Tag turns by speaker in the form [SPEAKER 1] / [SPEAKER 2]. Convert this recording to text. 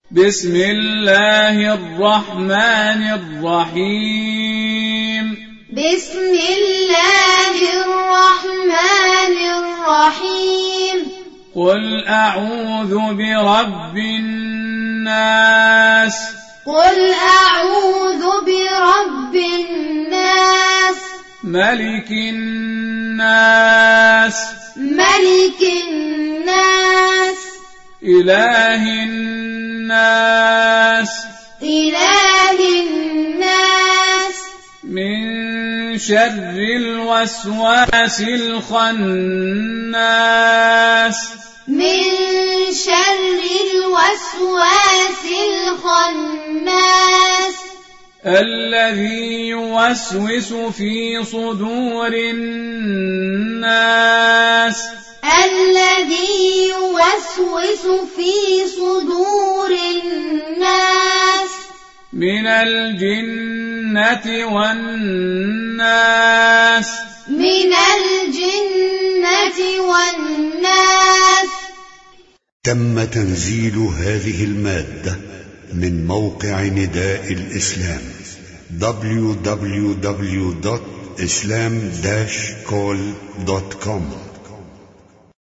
[SPEAKER 1] بسم الله الرحمن الرحيم
[SPEAKER 2] بسم الله الرحمن الرحيم
[SPEAKER 1] قل أعوذ برب الناس
[SPEAKER 2] قل أعوذ برب الناس
[SPEAKER 1] ملك الناس
[SPEAKER 2] ملك الناس
[SPEAKER 1] إله الناس
[SPEAKER 2] إله الناس
[SPEAKER 1] من شر الوسواس الخناس
[SPEAKER 2] من شر الوسواس الخناس
[SPEAKER 1] الذي يوسوس في صدور الناس
[SPEAKER 2] الذي يوسوس في صدور الناس
[SPEAKER 1] من الجنة والناس
[SPEAKER 2] من الجنة والناس.
[SPEAKER 3] تم تنزيل هذه المادة من موقع نداء الإسلام www.islam-call.com